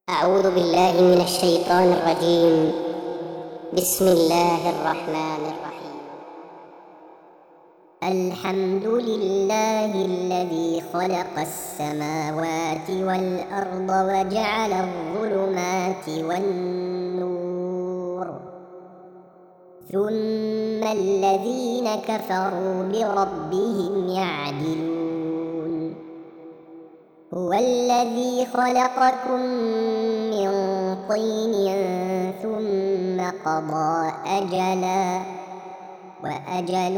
أعوذ بالله من الشيطان الرجيم. بسم الله الرحمن الرحيم. الحمد لله الذي خلق السماوات والأرض وجعل الظلمات والنور، ثم الذين كفروا بربهم يعدلون. هو الذي خلقكم من طين ثم قضى أجلا، وأجل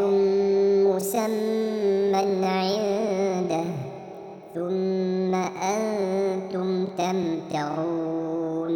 مسمى عنده، ثم أنتم تمترون.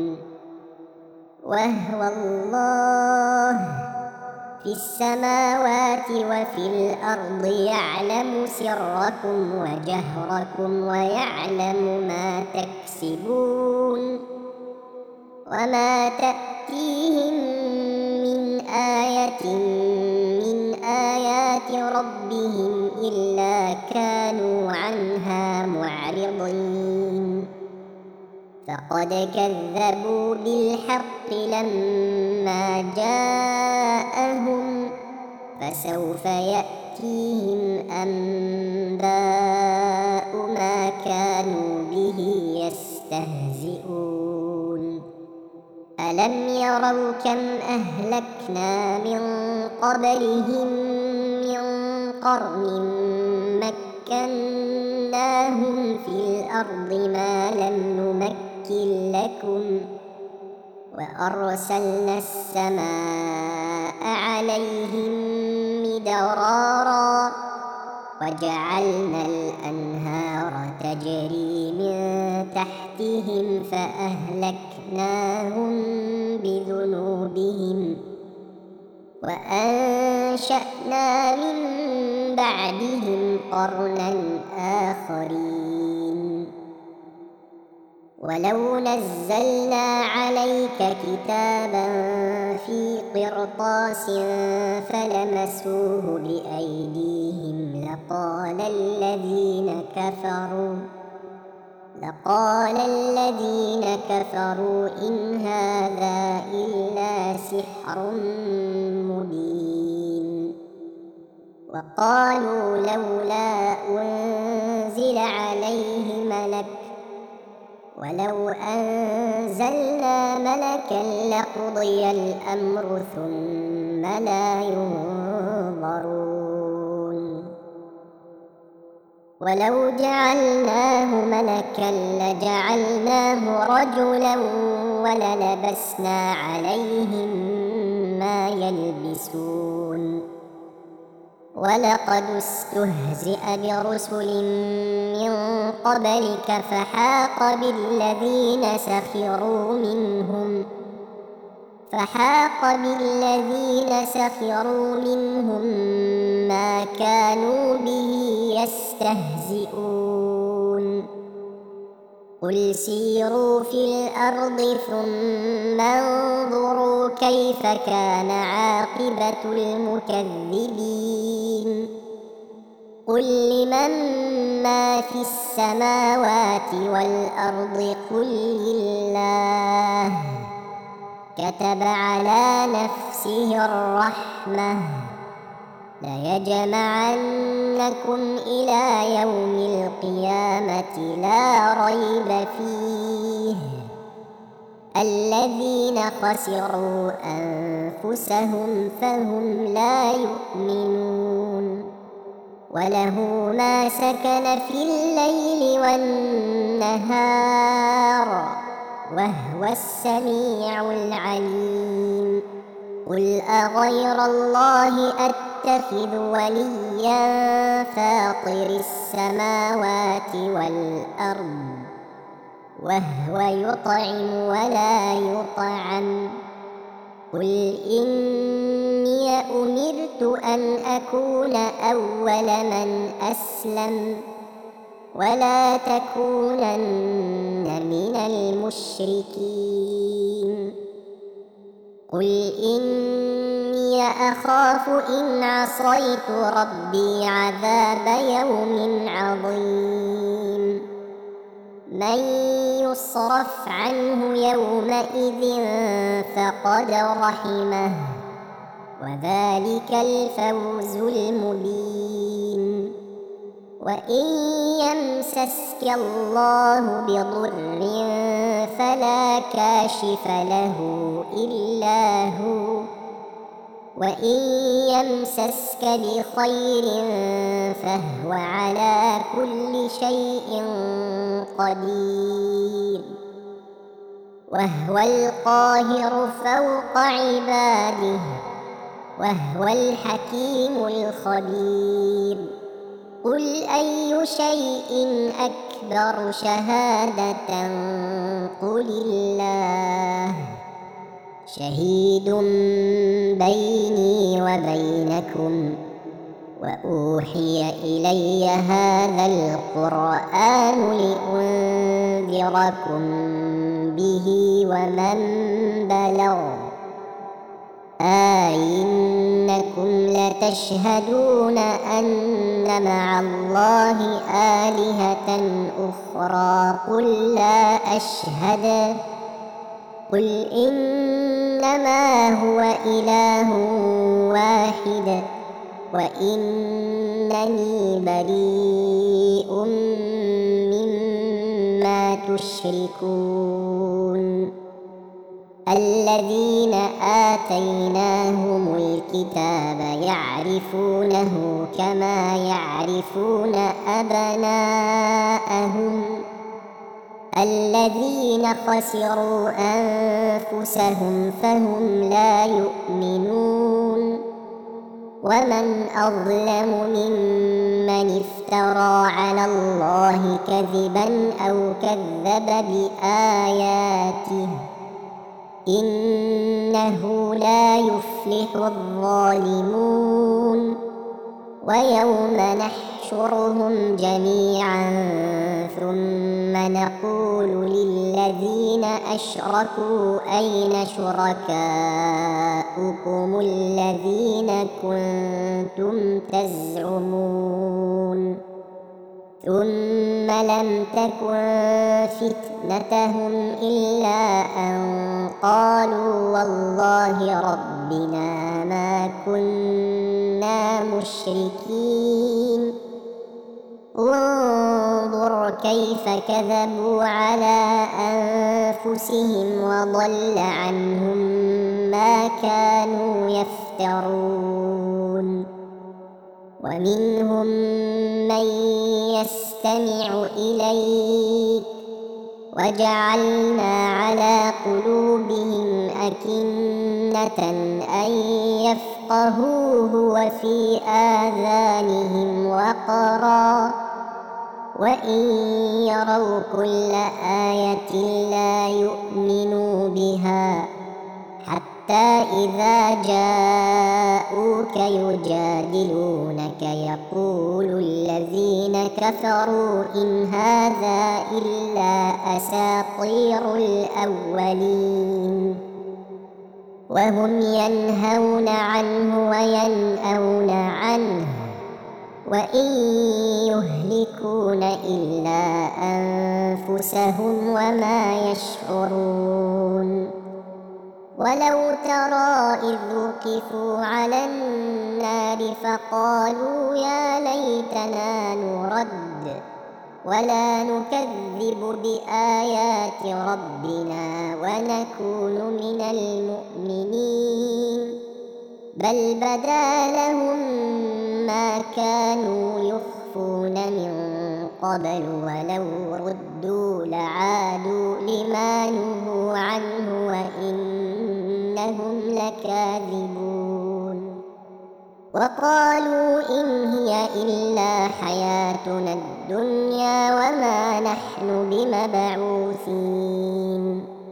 وهو الله في السماوات وفي الأرض يعلم سركم وجهركم ويعلم ما تكسبون، وما تأتيهم من آية من آيات ربهم إلا كانوا عنها معرضين. فقد كذبوا بالحق لما جاءهم، فسوف يأتيهم أنباء ما كانوا به يستهزئون. ألم يروا كم أهلكنا من قبلهم من قرن مكناهم في الأرض ما لم نمكن لكم، وأرسلنا السماء عليهم مدرارا، وجعلنا الأنهار تجري من تحتهم فأهلكناهم بذنوبهم، وأنشأنا من بعدهم قرنا آخرين. ولو نزلنا عليك كتابا في قرطاس فلمسوه بأيديهم لقال الذين كفروا إن هذا إلا سحر مبين. وقالوا لولا أنزل عليه ملك، ولو أنزلنا ملكا لقضي الأمر ثم لا ينظرون. ولو جعلناه ملكا لجعلناه رجلا وللبسنا عليهم ما يلبسون. ولقد استهزئ برسل من قبلك فحاق بالذين سخروا منهم ما كانوا به يستهزئون. قل سيروا في الأرض ثم انظروا كيف كان عاقبة المكذبين. قل لمن ما في السماوات والأرض قل لله. كتب على نفسه الرحمة ليجمعنكم إلى يوم القيامة لا ريب فيه. الذين خسروا أنفسهم فهم لا يؤمنون. وله ما سكن في الليل والنهار وهو السميع العليم. قل أغير الله أتخذ وليا فاطر السماوات والأرض وهو يطعم ولا يطعم. قل إني أمرت أن أكون أول من أسلم ولا تكونن من المشركين. قل إني أخاف إن عصيت ربي عذاب يوم عظيم. من يصرف عنه يومئذ فقد رحمه وذلك الفوز المبين. وإن يمسسك الله بضر فلا كاشف له إلا هو، وإن يمسسك بخير فهو على كل شيء قدير، وهو القاهر فوق عباده، وهو الحكيم الخبير. قل أي شيء أكبر شهادة قل الله، شهيد بيني وبينكم، وأوحي إلي هذا القرآن لأنذركم به ومن بلغ. أئنكم لتشهدون أن مع الله آلهة أخرى قل لا أشهد، قل إنما هو إله واحد وإنني بريء مما تشركون. الذين آتيناهم الكتاب يعرفونه كما يعرفون أبناءهم، الذين خسروا أنفسهم فهم لا يؤمنون. ومن أظلم ممن افترى على الله كذبا أو كذب بآياته، إنه لا يفلح الظالمون. ويوم نحشرهم جميعا ثم نقول للذين أشركوا أين شركاؤكم الذين كنتم تزعمون، ثم لم تكن فتنتهم إلا أن قالوا والله ربنا ما كنا مشركين. انظر كيف كذبوا على أنفسهم وضل عنهم ما كانوا يفترون. ومنهم من يستمع إليك وجعلنا على قلوبهم أكنة أن يفقهوه وفي آذانهم وقرا، وإن يروا كل آية لا يؤمنوا بها، حتى إذا جاءوك يجادلونك يقول الذين كفروا إن هذا إلا أساطير الأولين، وهم ينهون عنه وينأون عنه، وإن يهلكون إلا أنفسهم وما يشعرون. ولو ترى إذ وقفوا على النار فقالوا يا ليتنا نرد ولا نكذب بآيات ربنا ونكون من المؤمنين، بل بدا لهم ما كانوا يخفون من قبل ولو ردوا لعادوا لما نهوا عنه وإنهم لكاذبون. وقالوا إن هي إلا حياتنا الدنيا وما نحن بمبعوثين.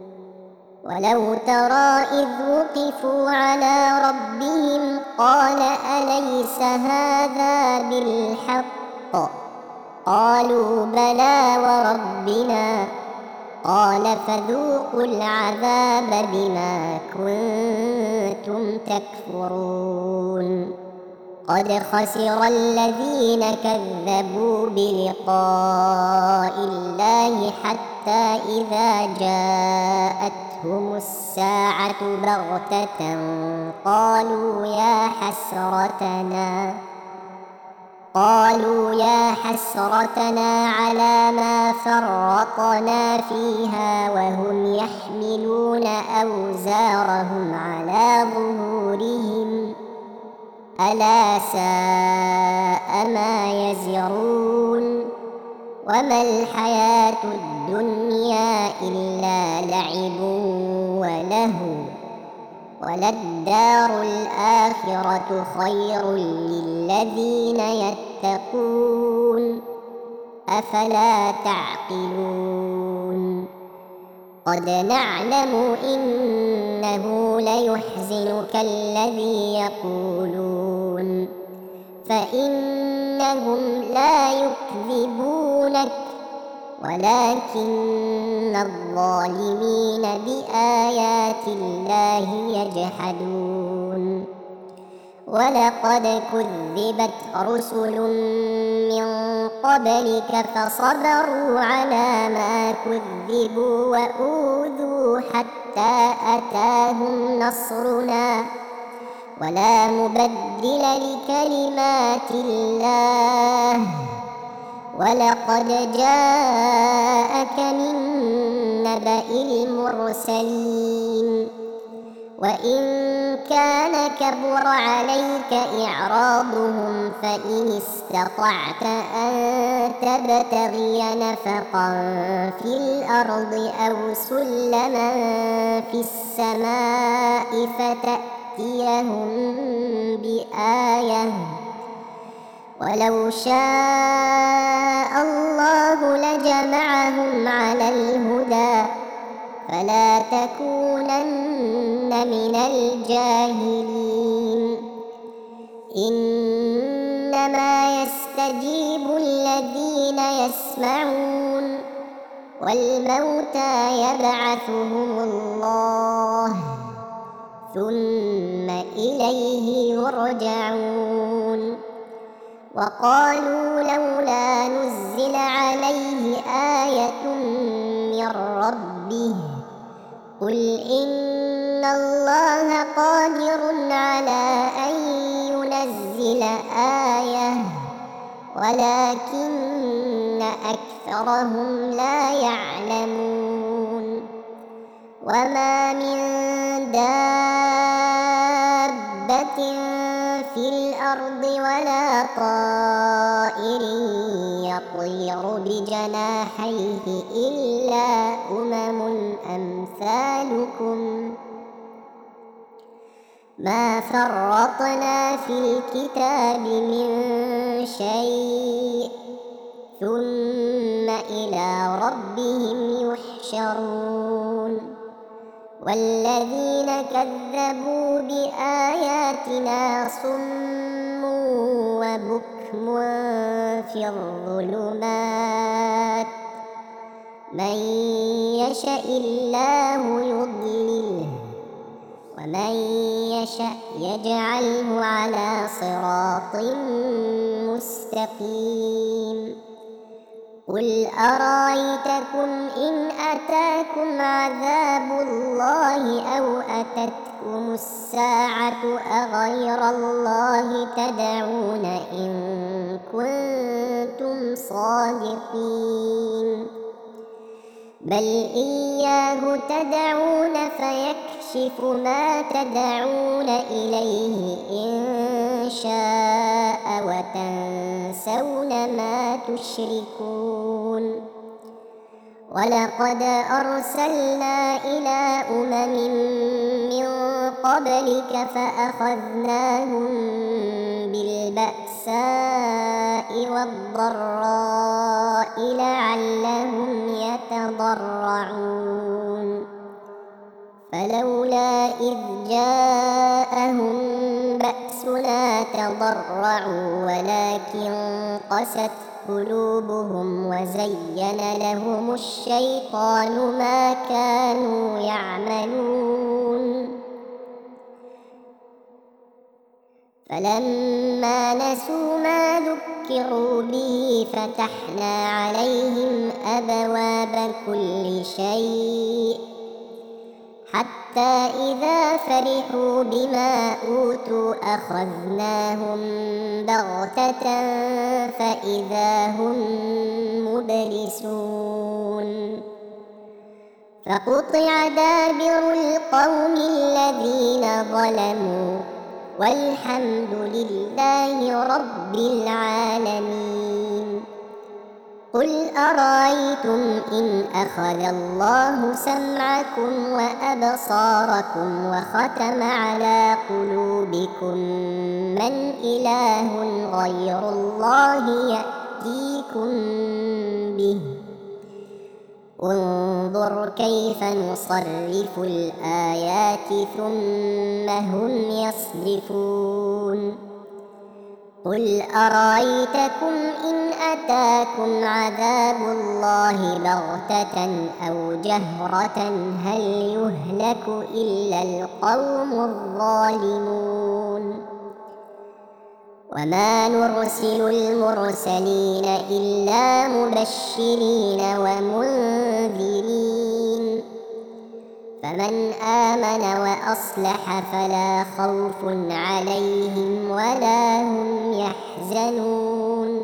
ولو ترى إذ وقفوا على ربهم قال أليس هذا بالحق؟ قالوا بلى وربنا، قال فذوقوا العذاب بما كنتم تكفرون. قد خسر الذين كذبوا بلقاء الله حتى إذا جاءتهم الساعة بغتة قالوا يا حسرتنا على ما فرطنا فيها وهم يحملون أوزارهم على ظهورهم ألا ساء ما يزرون وما الحياة الدنيا إلا لعب ولهو وللدار الآخرة خير للذين يتقون أفلا تعقلون قد نعلم إنه ليحزنك الذي يقولون فإنهم لا يكذبونك ولكن الظالمين بآيات الله يجحدون ولقد كذبت رسل من قبلك فصبروا على ما كذبوا وأوذوا حتى أتاهم نصرنا ولا مبدل لكلمات الله ولقد جاءك من نبأ المرسلين وإن كان كبر عليك إعراضهم فإن استطعت أن تبتغي نفقا في الأرض أو سلما في السماء فتأتيهم بآية ولو شاء الله لجمعهم على الهدى فلا تكونن من الجاهلين إنما يستجيب الذين يسمعون والموتى يبعثهم الله ثم إليه يرجعون وقالوا لولا نزل عليه آية من ربه قل إن الله قادر على أن ينزل آية ولكن أكثرهم لا يعلمون وما من دابة في الأرض ولا طائر يطير بجناحيه إلا أمثالكم ما فرطنا في الكتاب من شيء ثم إلى ربهم يحشرون والذين كذبوا بآياتنا صم وبكم في الظلمات من يشاء الله يضلله ومن يشاء يجعله على صراط مستقيم قل أرأيتكم إن أتاكم عذاب الله أو أتتكم الساعة أغير الله تدعون إن كنتم صادقين بل إياه تدعون فيكشف ما تدعون إليه إن شاء وتنسون ما تشركون ولقد أرسلنا إلى من قبلك فأخذناهم بالبأساء والضراء لعلهم يتضرعون فلولا إذ جاءهم بأسنا تضرعوا ولكن قست قلوبهم وزين لهم الشيطان ما كانوا يعملون فلما نسوا ما ذكروا به فتحنا عليهم أبواب كل شيء حتى إذا فرحوا بما أوتوا أخذناهم بغتة فإذا هم مبلسون فقطع دابر القوم الذين ظلموا والحمد لله رب العالمين. قل أرأيتم إن أخذ الله سمعكم وأبصاركم وختم على قلوبكم من إله غير الله يأتيكم به انظر كيف نصرف الآيات ثم هم يصدفون. قل أرأيتكم إن أتاكم عذاب الله بغتة أو جهرة هل يهلك إلا القوم الظالمون. وما نرسل المرسلين إلا مبشرين ومنذرين فمن آمن وأصلح فلا خوف عليهم ولا هم يحزنون.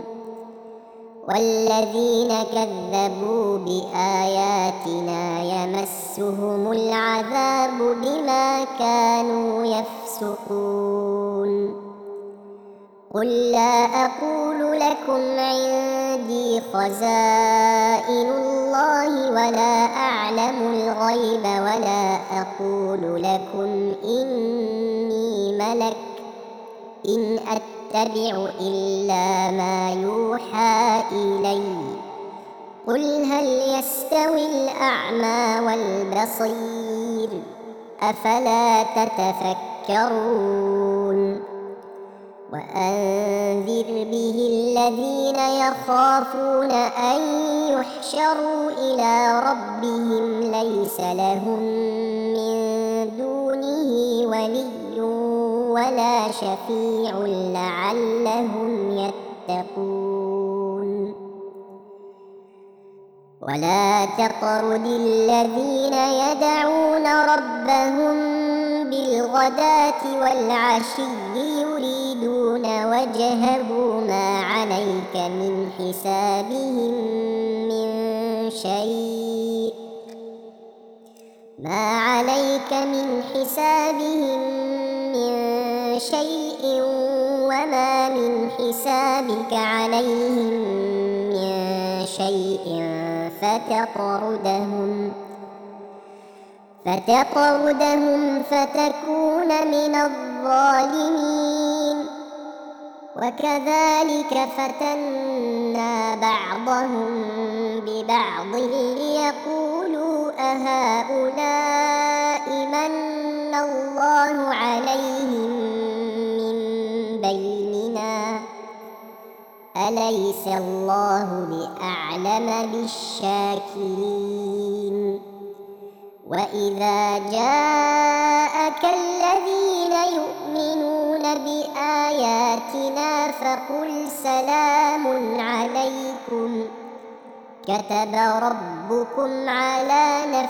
والذين كذبوا بآياتنا يمسهم العذاب بما كانوا يفسقون. قل لا أقول لكم عندي خزائن الله ولا أعلم الغيب ولا أقول لكم إني ملك إن أتبع إلا ما يوحى إلي. قل هل يستوي الأعمى والبصير أفلا تتفكرون. وأنذر به الذين يخافون أن يحشروا إلى ربهم ليس لهم من دونه ولي ولا شفيع لعلهم يتقون. ولا تطرد الذين يدعون ربهم بالغداة والعشي يريدون وجهه ما عليك من حسابهم من شيء وما من حسابك عليهم من شيء فتطردهم فتكون من الظالمين. وكذلك فتنا بعضهم ببعض ليقولوا أهؤلاء من الله عليهم من بيننا أليس الله بأعلم بالشاكرين. وإذا جاءك الذين يؤمنون بآياتنا فقل سلام عليكم كتب ربكم على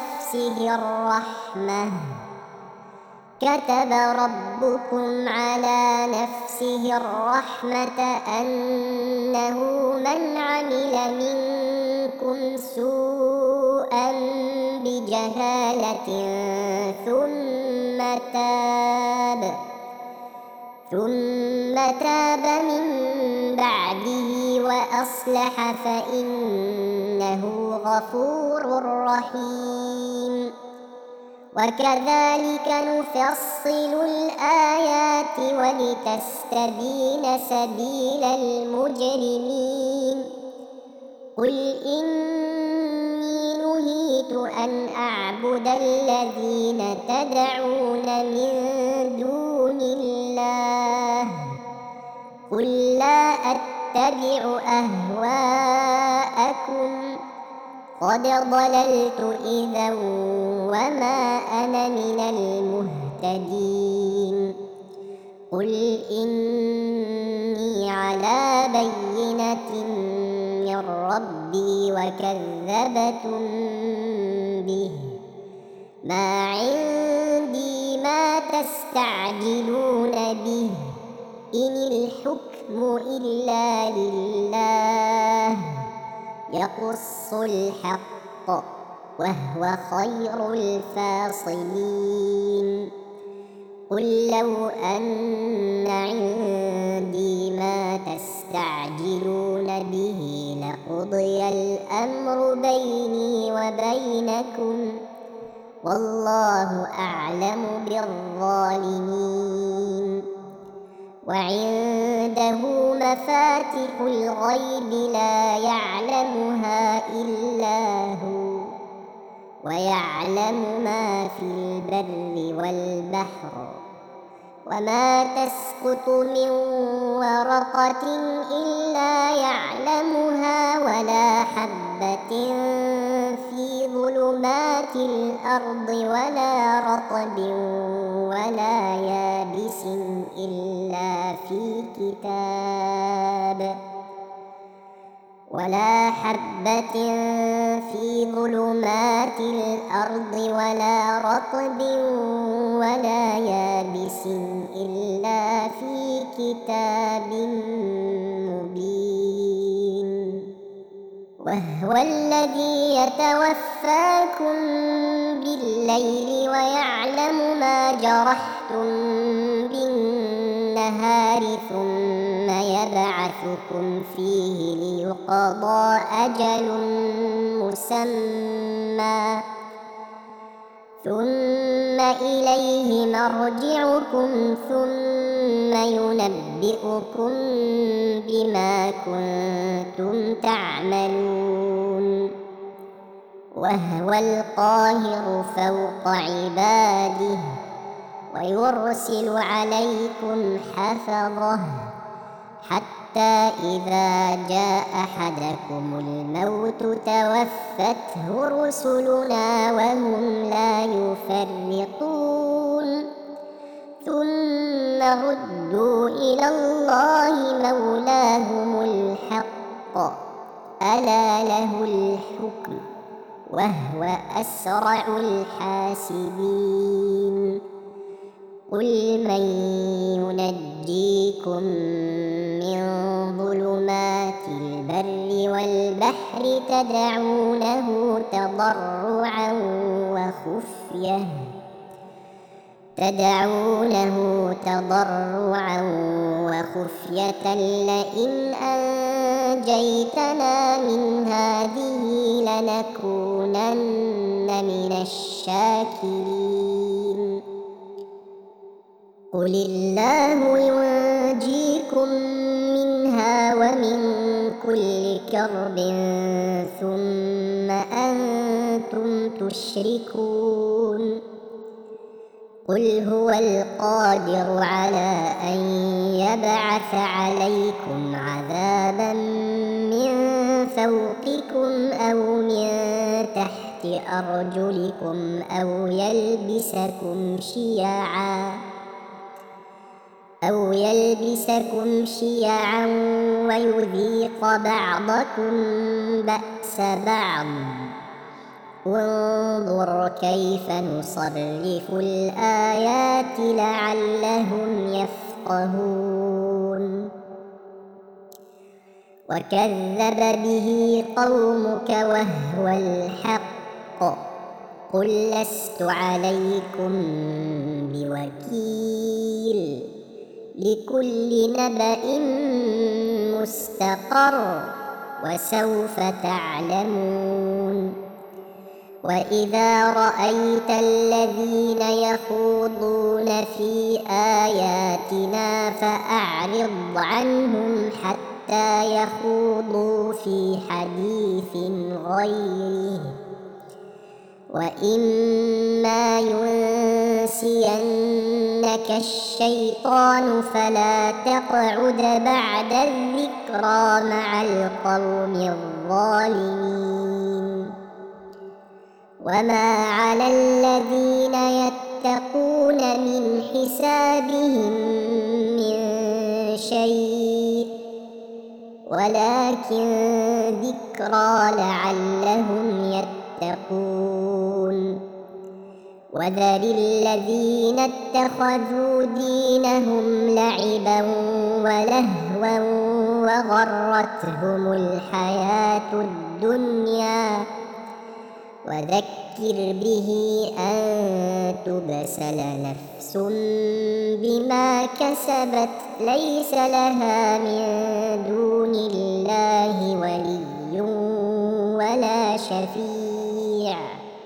نفسه الرحمة أنه من عمل منكم سوءا بجهالة ثم تاب من بعده وأصلح فإنه غفور رحيم. وكذلك نفصل الآيات ولتستبين سبيل المجرمين. قل إني نهيت أن أعبد الذين تدعون من دون الله قل لا أتبع أهواءكم قد ضللت إذا وما أنا من المهتدين. قل إني على بينة من ربي وكذبتم به، ما عندي ما تستعجلون به، إن الحكم إلا لله يقص الحق وهو خير الفاصلين. قل لو أن عندي ما تستعجلون به لقضي الأمر بيني وبينكم والله أعلم بالظالمين. وعنده مفاتح الغيب لا يعلمها إلا هو، ويعلم ما في البر والبحر، وما تسقط من ورقة إلا يعلمها، ولا حبة في ظلمات الأرض ولا رطب ولا يابس إلا في كتاب، ولا حبة في ظلمات الأرض ولا رطب ولا يابس إلا في كتاب مبين. وهو الذي يتوفاكم بالليل ويعلم ما جرحتم بالنهار ثم يبعثكم فيه ليقضى أجل مسمى، ثم إليه مرجعكم ثم ينبئكم بما كنتم تعملون. وهو القاهر فوق عباده ويرسل عليكم حفظه حتى إذا جاء أحدكم الموت توفته رسلنا وهم لا يفرطون، ثم ردوا إلى الله مولاهم الحق ألا له الحكم وهو أسرع الحاسبين. قل من ينجيكم من ظلمات البر والبحر تدعونه تضرعا وخفية لئن أنجيتنا من هذه لنكونن من الشاكرين. قل الله ينجيكم منها ومن كل كرب ثم أنتم تشركون. قل هو القادر على أن يبعث عليكم عذابا من فوقكم أو من تحت أرجلكم أو يلبسكم شيعا ويذيق بعضكم بأس بعض. انظر كيف نصرف الآيات لعلهم يفقهون. وكذب به قومك وهو الحق قل لست عليكم بوكيل لكل نبأ مستقر وسوف تعلمون. وإذا رأيت الذين يخوضون في آياتنا فأعرض عنهم حتى يخوضوا في حديث غيره، وإما ينسينك الشيطان فلا تقعد بعد الذكرى مع القوم الظالمين. وما على الذين يتقون من حسابهم ولكن ذكرى لعلهم يتقون. وذر الذين اتخذوا دينهم لعبا ولهوا وغرتهم الحياة الدنيا، وذكر به أن تبسل نفس بما كسبت ليس لها من دون الله ولي ولا شفيع،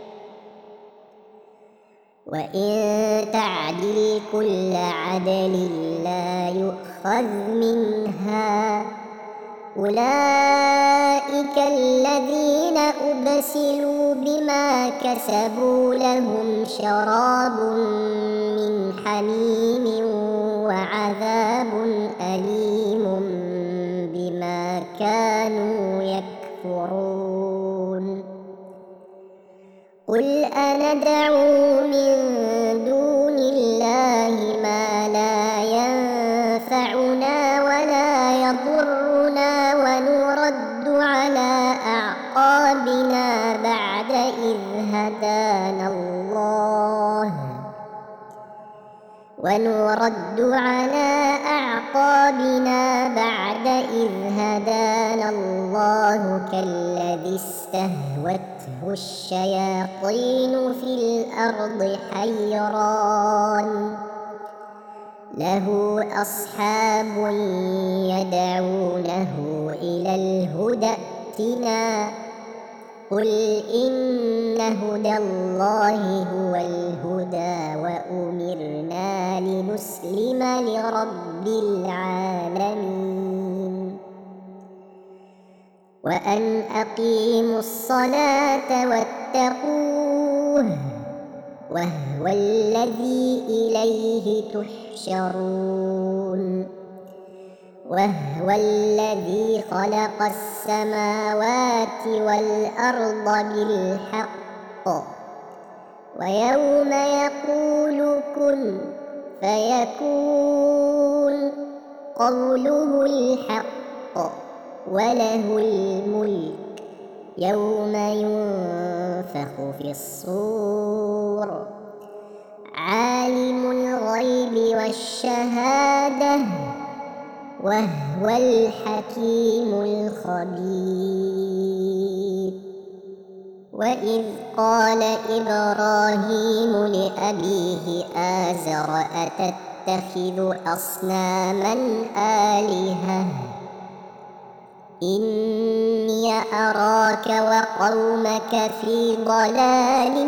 وإن تعدل كل عدل لا يؤخذ منها. أولئك الذين أبسلوا بما كسبوا لهم شراب من حميم وعذاب أليم بما كانوا يكفرون. قل أندعو من دون الله ما لا ينفعنا ولا يضرنا ونرد على أعقابنا بعد إذ هدانا الله كالذي استهوته الشياطين في الأرض حيران له أصحاب يدعونه إلى الهدى ائتنا. قل إن هدى الله هو الهدى وأمرنا لنسلم لرب العالمين وأن أقيموا الصلاة واتقوه وهو الذي إليه تحشرون. وهو الذي خلق السماوات والأرض بالحق ويوم يقول كن فيكون قوله الحق وله الملك يوم ينفخ في الصور عالم الغيب والشهادة وهو الحكيم الخبير. وإذ قال إبراهيم لأبيه آزر أتتخذ أصناما آلهة إني أراك وقومك في ضلال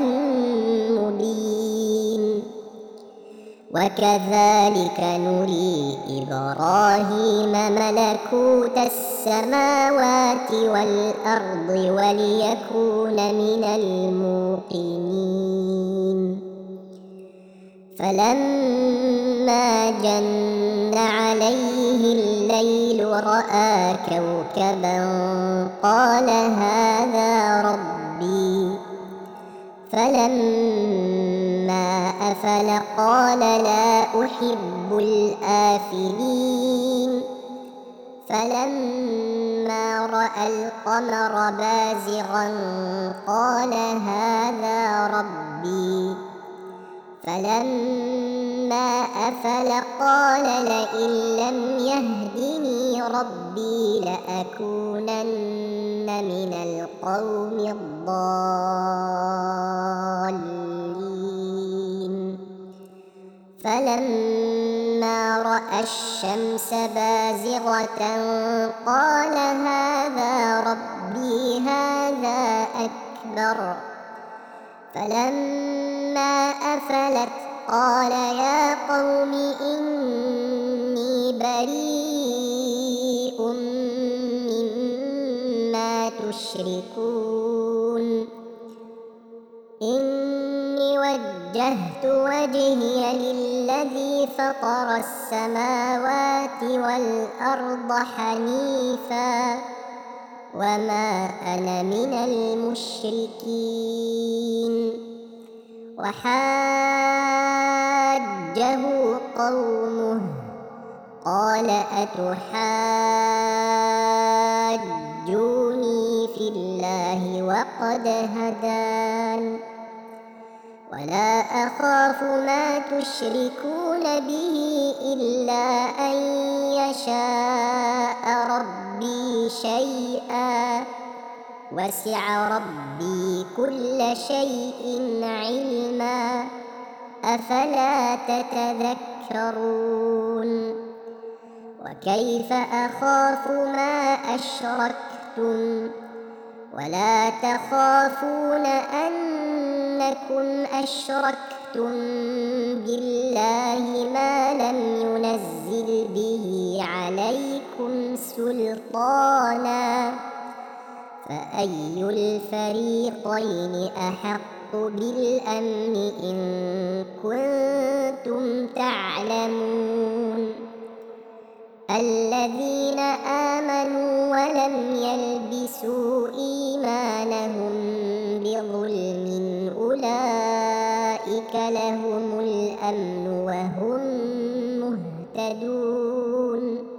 مبين. وكذلك نري إبراهيم ملكوت السماوات والأرض وليكون من الموقنين. فلما جن عليه الليل رأى كوكبا قال هذا ربي. فلما أفل قال لا أحب الآفلين. فلما رأى القمر بازغا قال هذا ربي. فلما أفل قال لئن لم يهدني ربي لأكونن من القوم الضالين. فلما رأى الشمس بازغة قال هذا ربي هذا أكبر. فلما أفلت قال يا قوم إني بريء مما تشركون إني وجهت وجهي للذي فطر السماوات والأرض حنيفا وما أنا من المشركين. وحاجه قومه قال أتحاجوني حاجوني في الله وقد هدان ولا أخاف ما تشركون به إلا أن يشاء ربي شيئا وسع ربي كل شيء علما أفلا تتذكرون وكيف أخاف ما أشركتم ولا تخافون أنكم أشركتم بالله ما لم ينزل به عليكم سلطانا فأي الفريقين أحق بالأمن إن كنتم تعلمون الذين آمنوا ولم يلبسوا إيمانهم بظلم أولئك لهم الأمن وهم مهتدون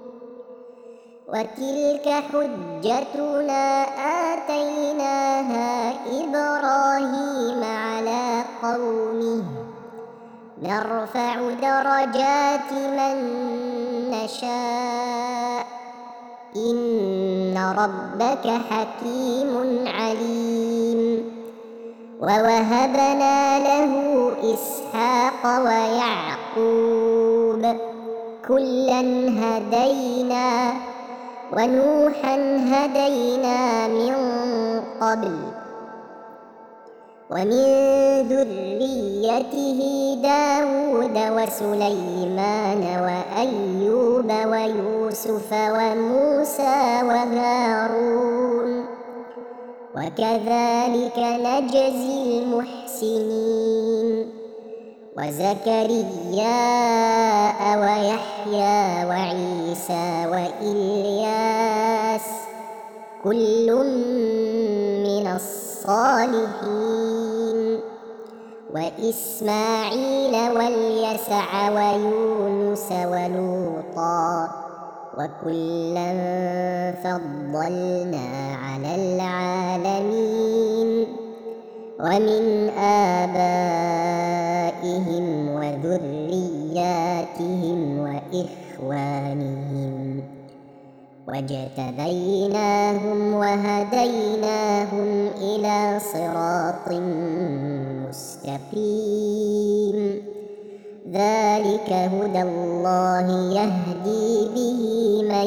وتلك حجتنا آتيناها إبراهيم على قومه نرفع درجات من نشاء إن ربك حكيم عليم ووهبنا له إسحاق ويعقوب كلا هدينا ونوحا هدينا من قبل ومن ذريته داود وسليمان وأيوب ويوسف وموسى وهارون وكذلك نجزي المحسنين وزكريا ويحيى وعيسى وإلياس كل من الصالحين وإسماعيل واليسع ويونس ولوطا وكلا فضلنا على العالمين ومن آبائهم وذرياتهم وإخوانهم واجتبيناهم وهديناهم إلى صراط مستقيم ذلك هدى الله يهدي به من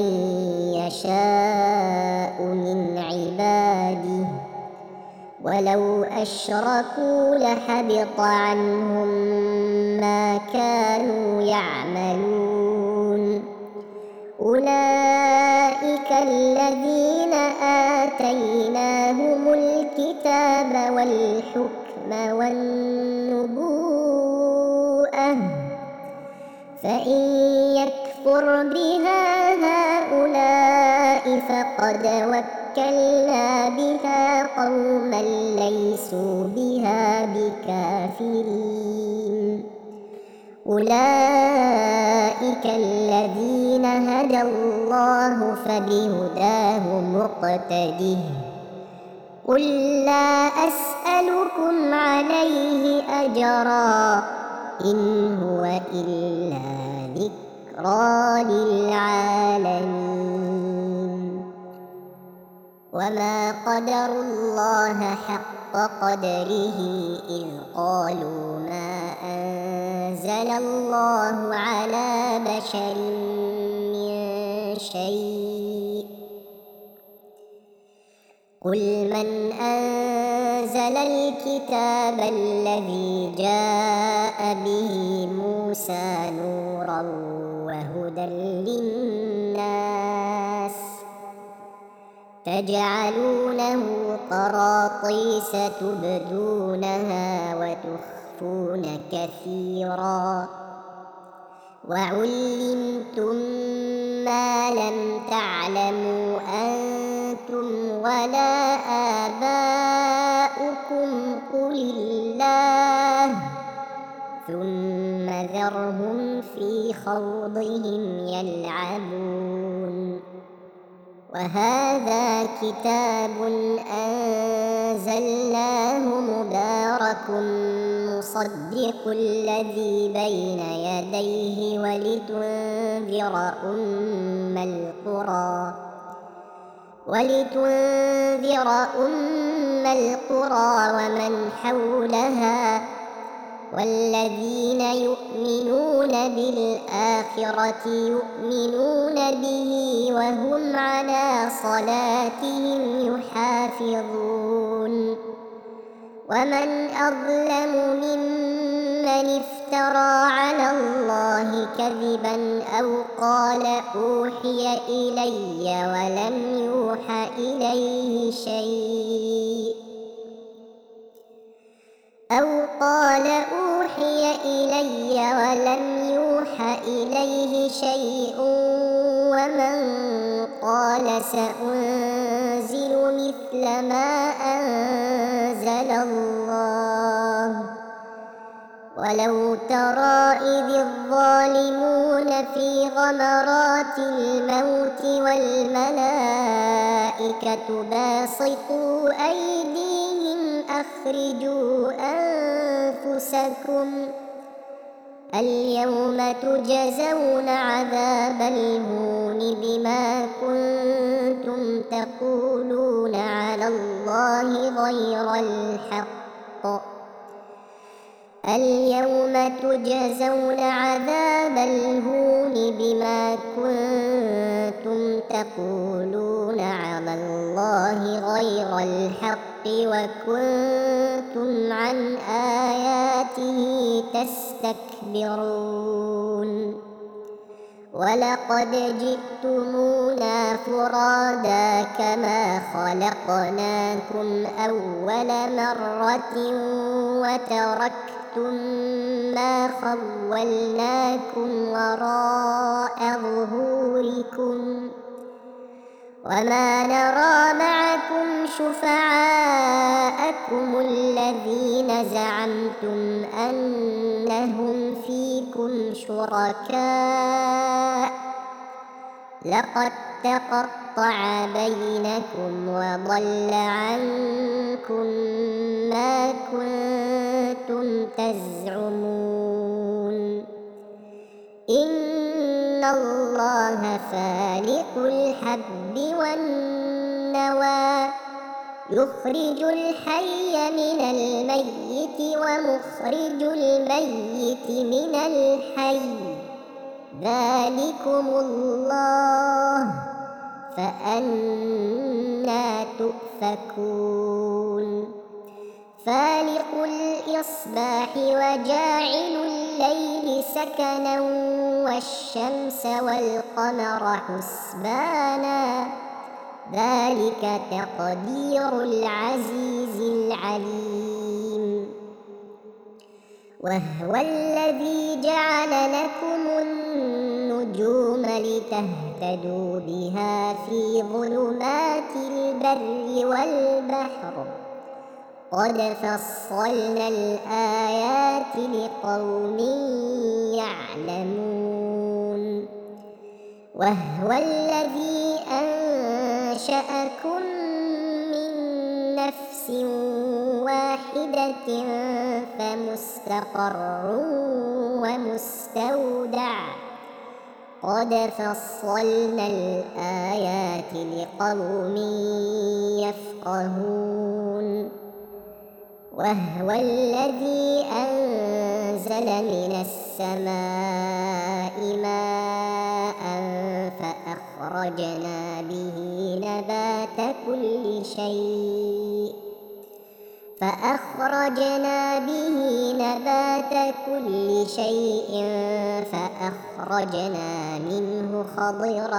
يشاء من عباده ولو أشركوا لحبط عنهم ما كانوا يعملون أولئك الذين آتيناهم الكتاب والحكم والنبوءة فإن يكفر بها هؤلاء فقد وكلنا بها قوما ليسوا بها بكافرين أولئك الذين هدى الله فبهداه مقتده قل لا أسألكم عليه أجرا إن هو إلا ذكرى للعالمين وما قدروا الله حق قدره إذ قالوا ما أنزل الله على بشر من شيء قل من أنزل الكتاب الذي جاء به موسى نورا وهدى للناس تجعلونه قراطيس تبدونها وتخفون كثيرا وعلمتم ما لم تعلموا أنتم ولا آباؤكم قل الله ثم ذرهم في خوضهم يلعبون وهذا كتاب أنزلناه مبارك مصدق الذي بين يديه ولتنذر أم القرى ومن حولها والذين يؤمنون بالآخرة يؤمنون به وهم على صلاتهم يحافظون ومن أظلم ممن افترى على الله كذبا أو قال أوحي إلي ولم يوح إليه شيء ومن قال سأنزل مثل ما أنزل الله ولو ترى إذ الظالمون في غمرات الموت والملائكة باسطوا أيديهم أخرجوا أنفسكم اليوم تجزون عذاب الهون بما كنتم تقولون على الله غير الحق وكنتم عن آياته تستكبرون ولقد جئتمونا فرادا كما خلقناكم أول مرة وتركتم ما خولناكم وراء ظهوركم وما نرى معكم شفعاءكم الذين زعمتم أنهم فيكم شركاء لقد تقطع بينكم وضل عنكم ما كنتم تزعمون إن الله فالق الحب والنوى يخرج الحي من الميت ومخرج الميت من الحي ذلكم الله فأنى تؤفكون فالق الإصباح وجاعل الليل سكنا والشمس والقمر حسبانا ذلك تقدير العزيز العليم وهو الذي جعل لكم النجوم لتهتدوا بها في ظلمات البر والبحر قد فصلنا الآيات لقوم يعلمون وهو الذي أنشأكم من نفس واحدة فمستقر ومستودع قد فصلنا الآيات لقوم يفقهون وهو الذي أنزل من السماء ماء فأخرجنا به نبات كل شيء فأخرجنا منه خضرا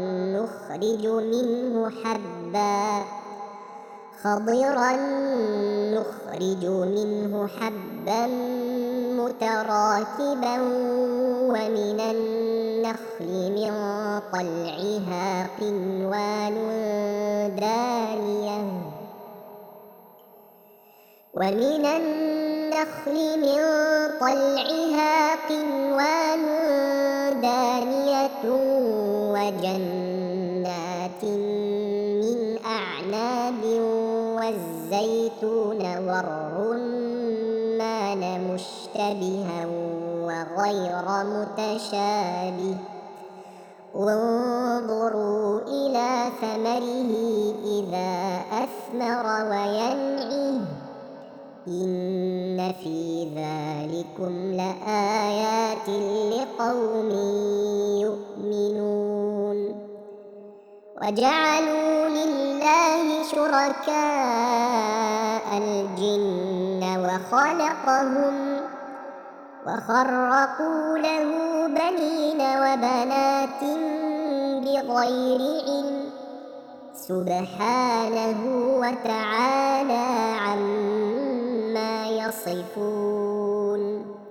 نخرج منه حبا متراكبا ومن النخل من طلعها قنوان دانية وجنات والزيتون والرمان مشتبها وغير متشابه انظروا إلى ثمره إذا أثمر وينعه إن في ذلكم لآيات لقوم يؤمنون وجعلوا لله شركاء الجن وخرقوا له بنين وبنات بغير علم سبحانه وتعالى عما يصفون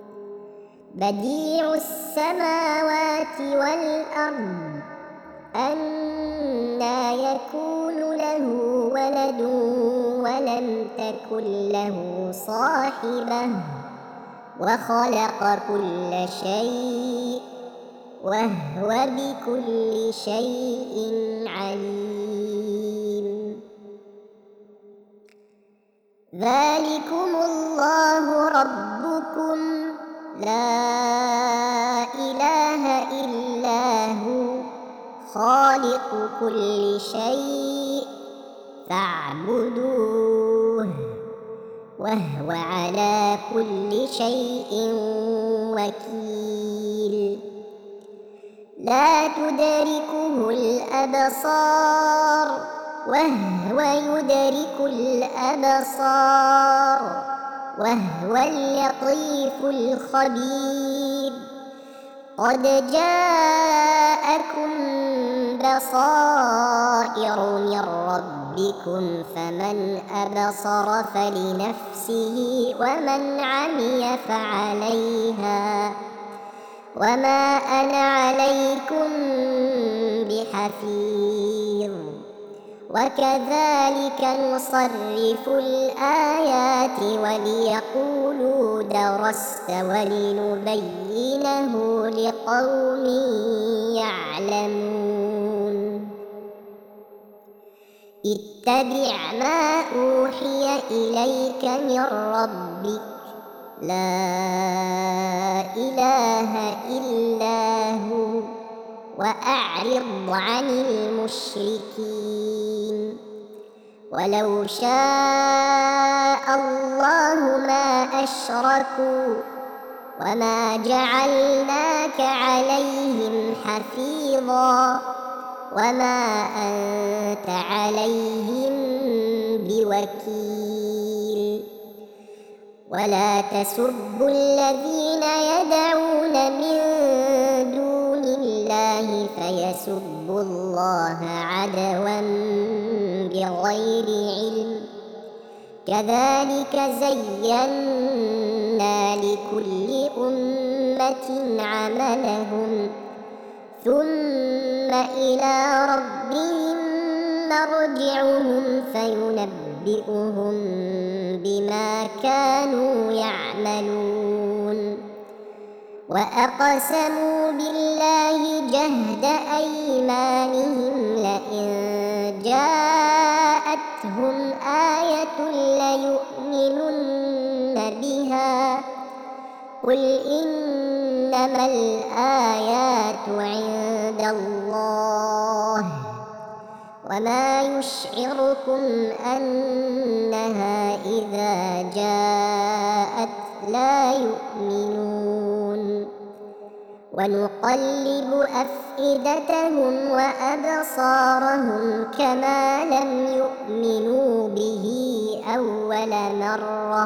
بديع السماوات والأرض أنى يكون له ولد ولم تكن له صاحبة وخلق كل شيء وهو بكل شيء عليم ذلكم الله ربكم لا إله إلا هو خالق كل شيء فاعبدوه وهو على كل شيء وكيل لا تدركه الأبصار وهو يدرك الأبصار وهو اللطيف الخبير قد جاءكم بصائر من ربكم فمن أبصر فلنفسه ومن عمي فعليها وما أنا عليكم بحفيظ وكذلك نصرف الآيات وليقولوا درست ولنبينه لقوم يعلمون اتبع ما أوحي إليك من ربك لا إله إلا هو وأعرض عن المشركين ولو شاء الله ما أشركوا وما جعلناك عليهم حفيظا وما أنت عليهم بوكيل ولا تسبوا الذين يدعون من دون الله فيسبوا الله عدوا بغير علم كذلك زينا لكل أمة عملهم ثم إلى ربهم مرجعهم فينبئهم بما كانوا يعملون وأقسموا بالله جهد أيمانهم لئن جاءتهم آية ليؤمنن بها قل إنما الآيات عند الله وما يشعركم أنها إذا جاءت لا يؤمنون ونقلب أفئدتهم وأبصارهم كما لم يؤمنوا به أول مرة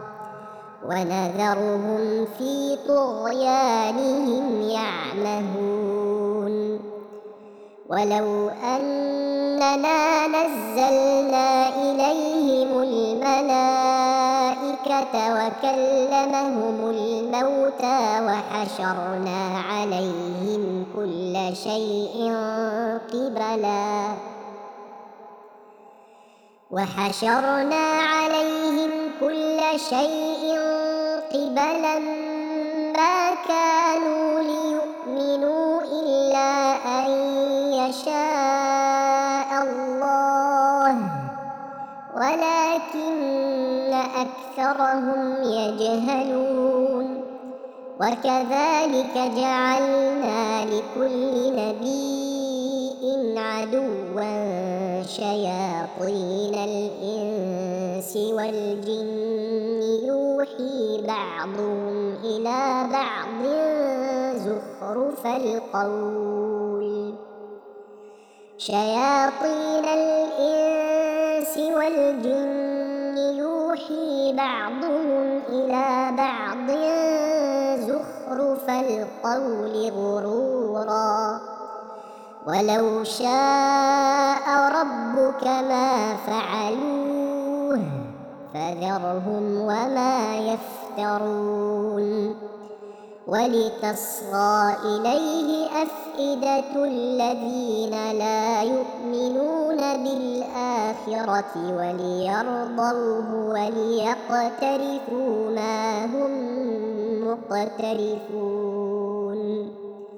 ونذرهم في طغيانهم يعمهون ولو أننا نزلنا إليهم الملائكة وكلمهم الموتى وحشرنا عليهم كل شيء قبلا ما كانوا ليؤمنوا إلا أن يشاء الله أكثرهم يجهلون وكذلك جعلنا لكل نبي عدوا شياطين الإنس والجن يوحي بعضهم إلى بعض زخرف القول شياطين الإنس والجن يوحي بعضهم إلى بعض زخرف القول غرورا ولو شاء ربك ما فعلوه فذرهم وما يفترون ولتصغى إليه أفئدة الذين لا يؤمنون بالآخرة وليرضوه وليقترفوا ما هم مقترفون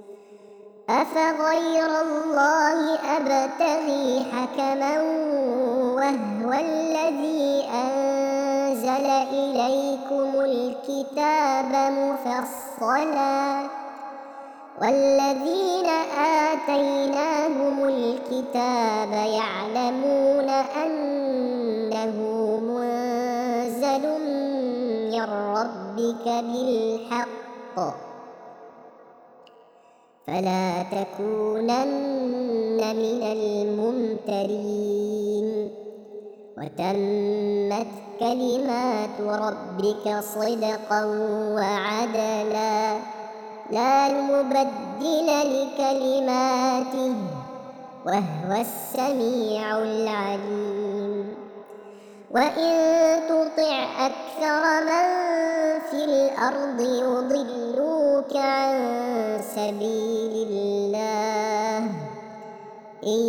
أفغير الله أبتغي حكما وهو الذي أنزل إليكم الكتاب مفصلا والذين آتيناهم الكتاب يعلمون أنه منزل من ربك بالحق فلا تكونن من الممترين وتمت كلمات ربك صدقا وعدلا لا مبدل لكلماته وهو السميع العليم وإن تطع أكثر من في الأرض يضلوك عن سبيل الله إن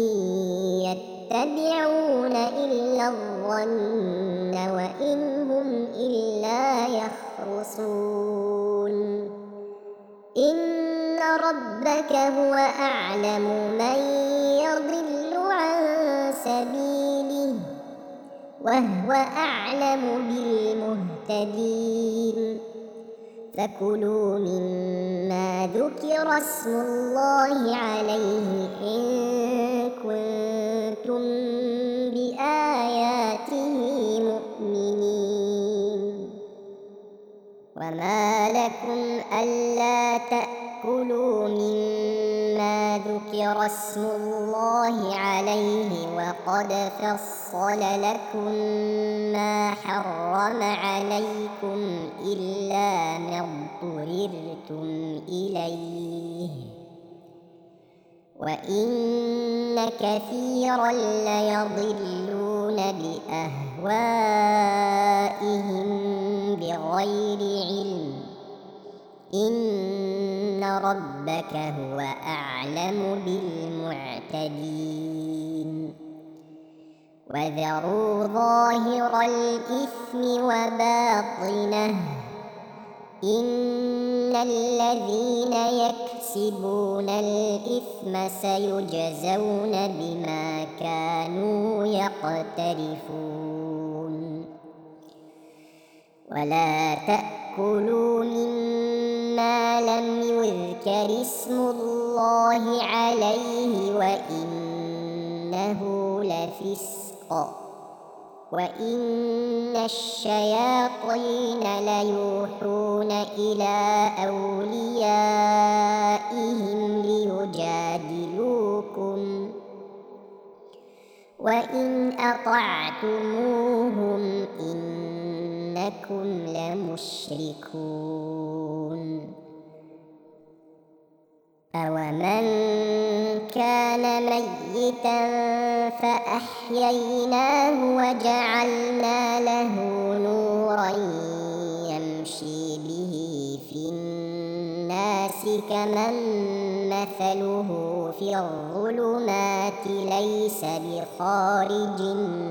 يتبعون إلا الظن وإن هم إلا يخرصون إن ربك هو أعلم من يضل عن سبيله وهو أعلم بالمهتدين فكلوا مما ذكر اسم الله عليه إن كنتم بآياته مؤمنين وما لكم ألا تأكلوا مما ذكر اسم الله عليه وقد فصل لكم ما حرم عليكم إلا ما اضطررتم إليه وإن كثيرا ليضلون بأهوائهم بغير علم إن ربك هو أعلم بالمعتدين وذروا ظاهر الإثم وباطنه إن الذين يكسبون الإثم سيجزون بما كانوا يقترفون ولا تأكلوا مما لم يذكر اسم الله عليه وإنه لفسق وإن الشياطين ليوحون إلى أوليائهم ليجادلوكم وإن أطعتموهم إنكم لمشركون أومن كان ميتا فأحييناه وجعلنا له نورا يمشي به في الناس كمن مثله في الظلمات ليس بخارج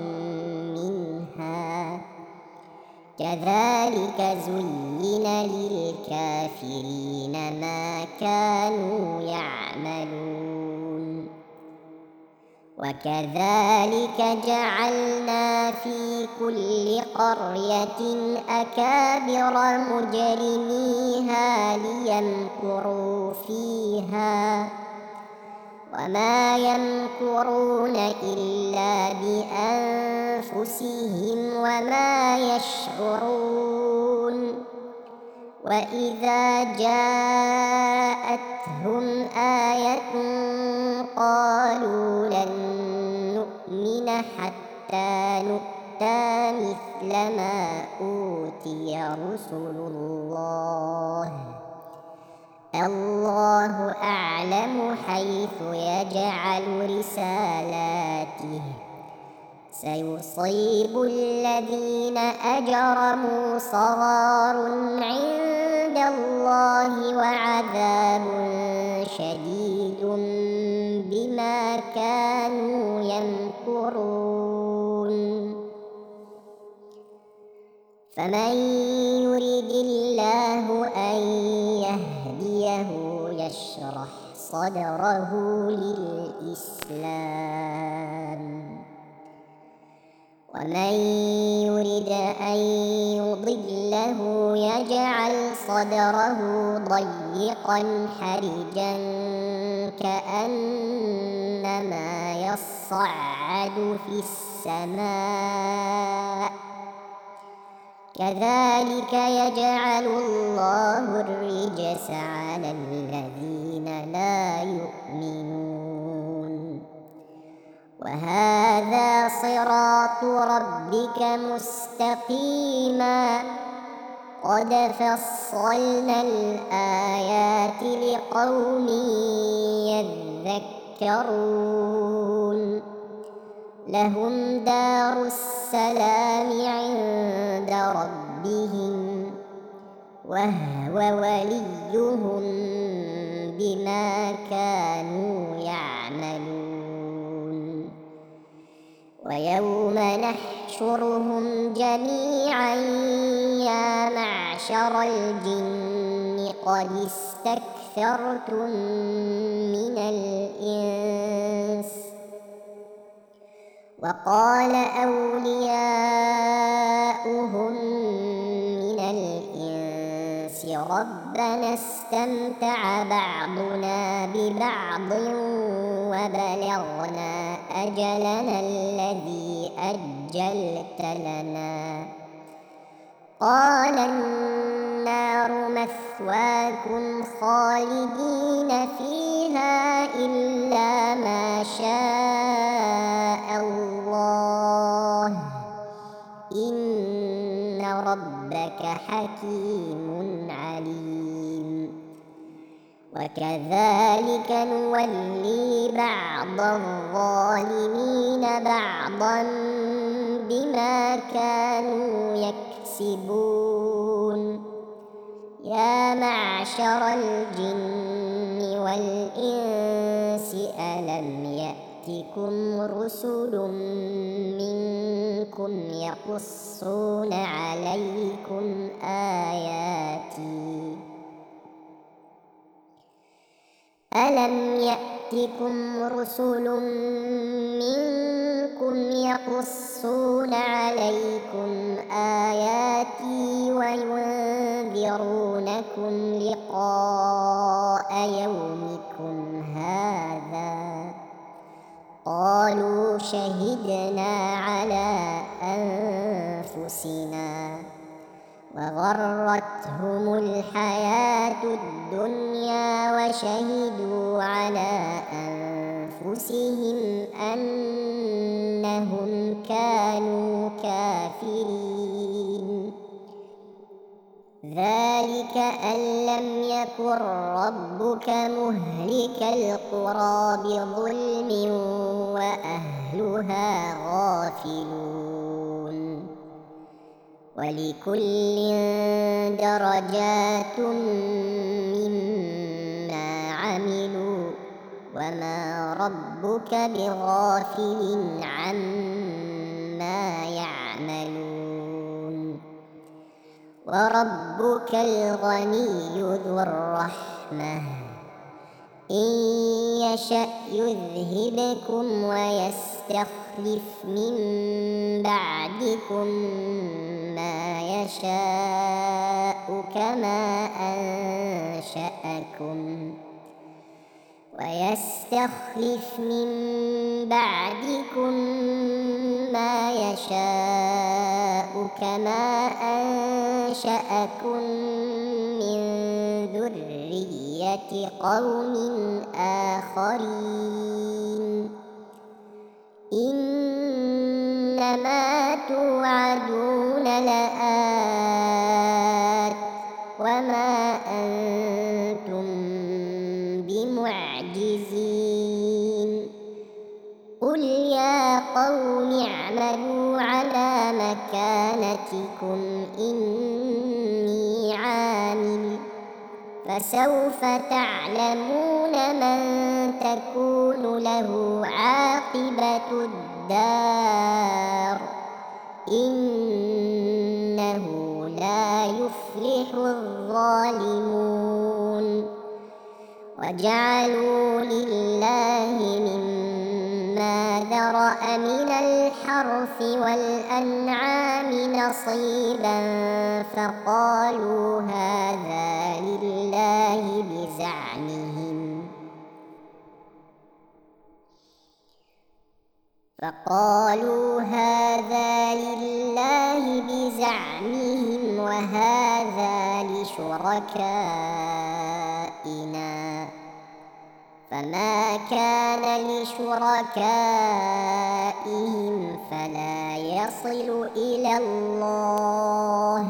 منها كذلك زين للكافرين ما كانوا يعملون وكذلك جعلنا في كل قرية أكابر مجرميها ليمكروا فيها وما يمكرون إلا بأنفسهم وما يشعرون وإذا جاءتهم آية قالوا لن نؤمن حتى نؤتى مثل ما أوتي رسل الله أعلم حيث يجعل رسالاته سيصيب الذين أجرموا صغار عند الله وعذاب شديد بما كانوا يمكرون فمن يرد الله أن يهديه يشرح صدره للإسلام ومن يرد أن يضله يجعل صدره ضيقا حرجا كأنما يصعد في السماء كذلك يجعل الله الرجس على الذين لا يؤمنون وهذا صراط ربك مستقيما قد فصلنا الآيات لقوم يذكرون لهم دار السلام عند ربهم وهو وليهم بما كانوا يعملون ويوم نحشرهم جميعا يا معشر الجن قد استكثرتم من الإنس وقال أولياؤهم من الإنس ربنا استمتع بعضنا ببعض وبلغنا أجلنا الذي أجلت لنا قال النار مثواكم خالدين فيها إلا ما شاء الله إن ربك حكيم عليم وكذلك نولي بعض الظالمين بعضا بما كانوا يكسبون يا معشر الجن والإنس ألم يأتكم رسل منكم يقصون عليكم آياتي ألم يأتكم رسل منكم يقصون عليكم آياتي وينذرونكم لقاء يومكم هذا قالوا شهدنا على أنفسنا وغرتهم الحياة الدنيا وشهدوا على أنفسهم أنهم كانوا كافرين ذلك أن لم يكن ربك مهلك القرى بظلم وأهلها غافلون ولكل درجات مما عملوا وما ربك بغافل عما يعملون وربك الغني ذو الرحمة إن يشأ يذهبكم ويستخلف من بعدكم ما يشاء كما أنشأكم من ذرية قوم آخرين إنما توعدون لآت وما أنتم بمعجزين قل يا قوم اعملوا على مكانتكم إني عامل فسوف تعلمون من تكون له عاقبة الدار إنه لا يفلح الظالمون وجعلوا لله مما ذرأ من الحرث والأنعام نصيبا فقالوا هذا لله بزعمهم وهذا لشركائنا فما كان لشركائهم فلا يصل إلى الله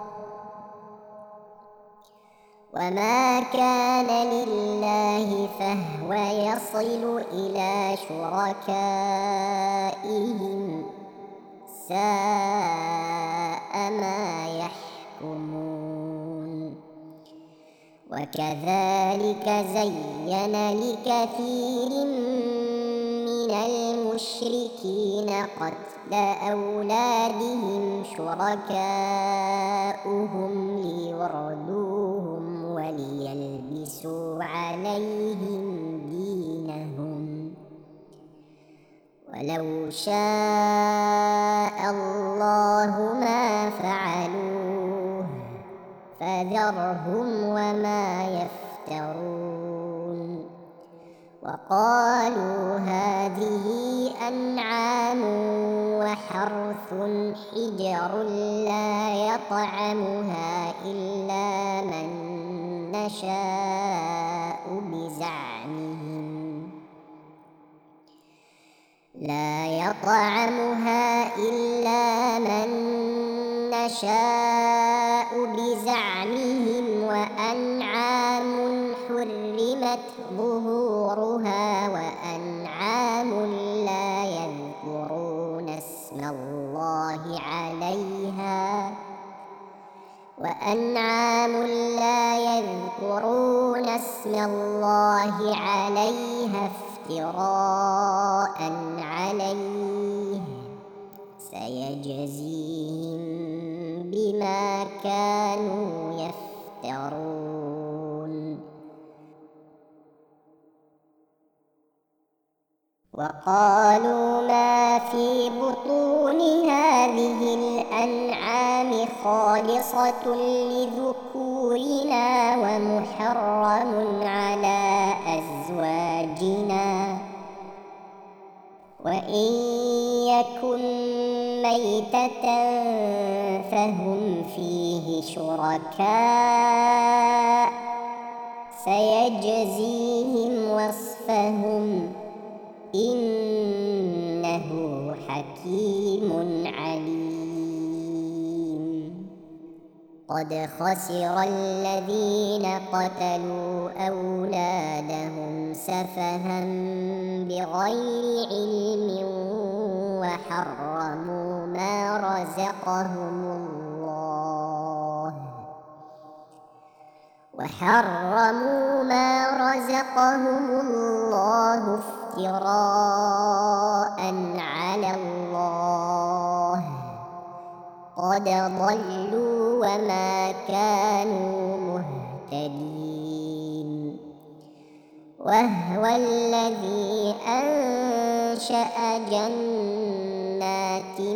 وما كان لله فهو يصل إلى شركائهم ساء ما يحكمون وكذلك زين لكثير من المشركين قتل أولادهم شركاؤهم ليردوهم وليلبسوا عليهم دينهم ولو شاء الله ما فعلوه فذرهم وما يفترون وقالوا هذه أنعام وحرث حجر لا يطعمها إلا من نشاء بزعمهم وأنعام حرمت ظهورها وأنعام لا يذكرون اسم الله عليها افتراء عليه سيجزيهم بما كانوا يفترون وقالوا ما في بطون هذه الأنعام خالصة لذكورنا ومحرم على أزواجنا وإن يكن ميتة فهم فيه شركاء سيجزيهم وصفهم إنه حكيم عليم قد خسر الذين قتلوا أولادهم سفها بغير علم وحرموا ما رزقهم الله افتراء على الله قد ضلوا وما كانوا مهتدين وهو الذي أنشأ جنات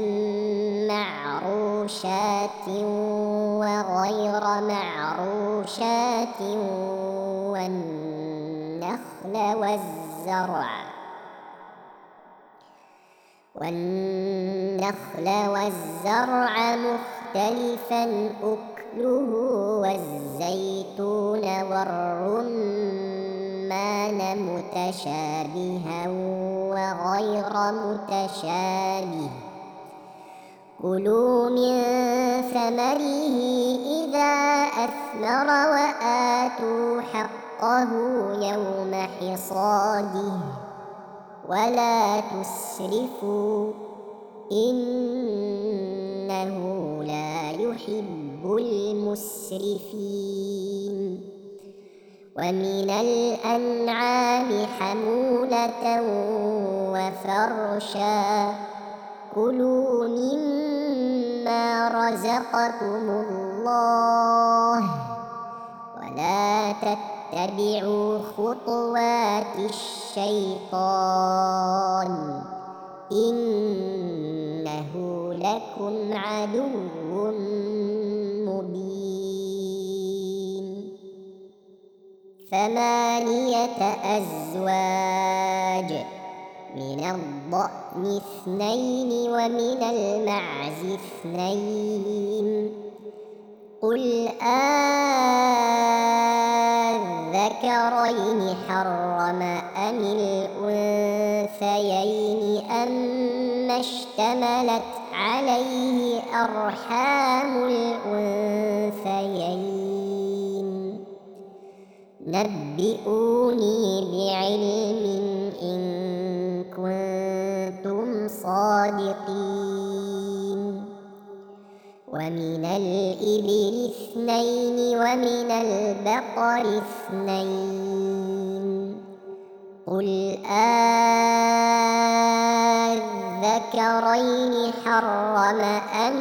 معروشات وغير معروشات والنخل والزرع مختلفا أكله والزيتون والرمان متشابها وغير متشابه كلوا من ثمره إذا أثمر وآتوا حقه يوم حصاده ولا تسرفوا إنه لا يحب المسرفين ومن الأنعام حمولة وفرشا كلوا مما رزقكم الله ولا تتبعوا خطوات الشيطان إنه لكم عدو مبين 8 أزواج من الضأن 2 ومن المعز 2 قل أذكرين حرم أم الأنثيين أما اشتملت عليه أرحام الأنثيين نبئوني بعلم إن كنتم صادقين ومن الإبل 2 ومن البقر 2 قل أذكرين حرم أم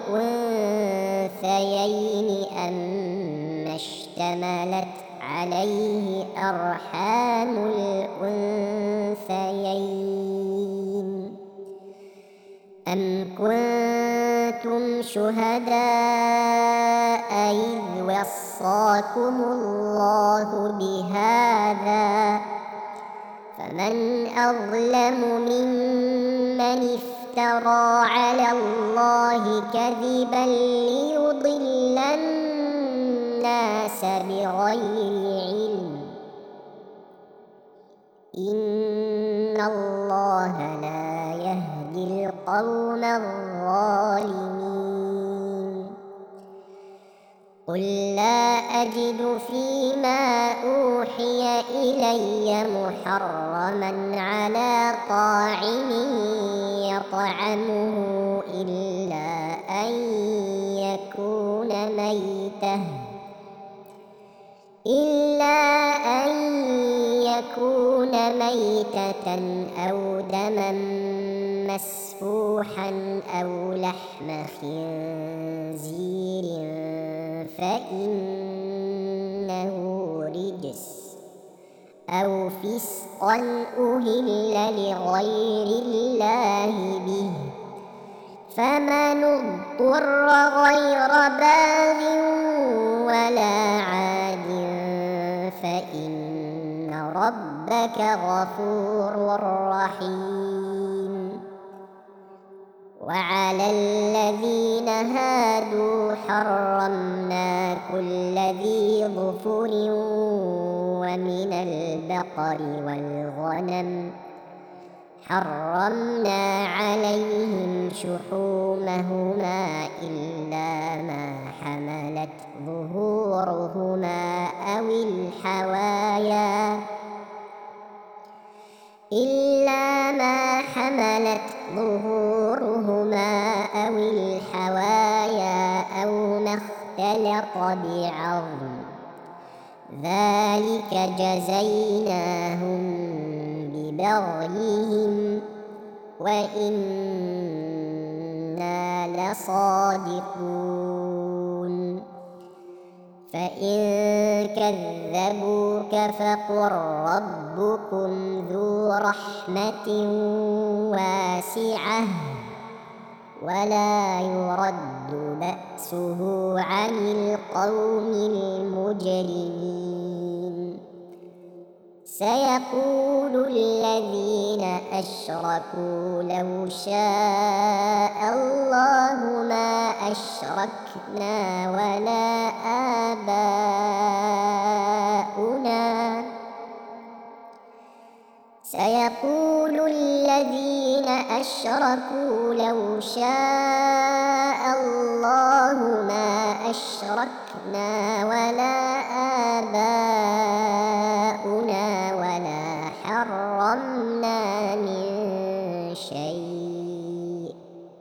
الأنثيين أما اشتملت عليه أرحام الأنثيين أم كنتم شهداء إذ وصاكم الله بهذا فمن أظلم ممن افترى على الله كذبا ليضل الناس بغير علم إن الله لا يهدي القوم الظالمين قل لا أجد فيما أوحي إلي محرما على طاعم يطعمه إلا أن يكون ميتة أو دما مسفوحا أو لحم خنزير فإنه رجس أو فسقا أهل لغير الله به فمن اضطر غير باغ ولا عاد فإن ربك غفور رحيم وعلى الذين هادوا حرمنا كل ذي ظفر ومن البقر والغنم حرمنا عليهم شحومهما إلا ما حملت ظهورهما أو الحوايا أو ما اختلط بعظم ذلك جزيناهم ببغيهم وإنا لصادقون فإن كذبوك فقل ربكم ذو رحمة واسعة ولا يرد بأسه عن القوم المجرمين سيقول الذين أشركوا لو شاء الله ما أشركنا ولا آباؤنا سيقول الذين أشركوا لو شاء الله ما أشركنا ولا آباؤنا ولا حرمنا من شيء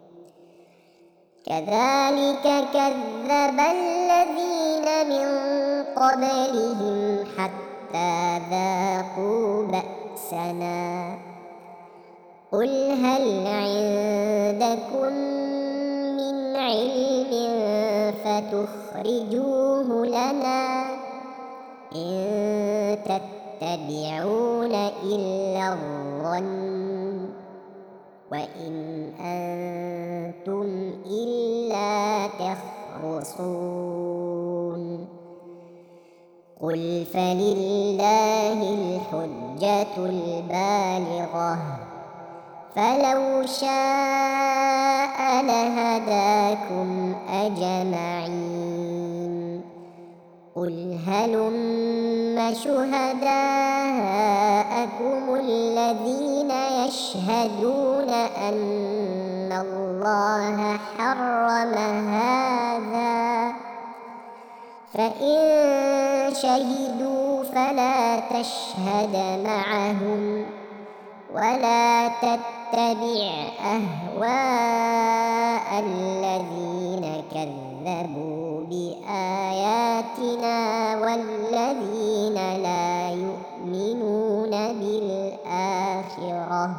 كذلك كذب الذين من قبلهم حتى ذاقوا بأسنا قل هل عندكم من علم فتخرجوه لنا إن تتبعون إلا الظن وإن أنتم إلا تخرصون قل فلله الحجة البالغة فلو شاء لهداكم أجمعين قل هلم شهداءكم الذين يشهدون أن الله حرم هذا فإن شهدوا فلا تشهد معهم ولا تتبع أهواء الذين كذبوا بآياتنا والذين لا يؤمنون بالآخرة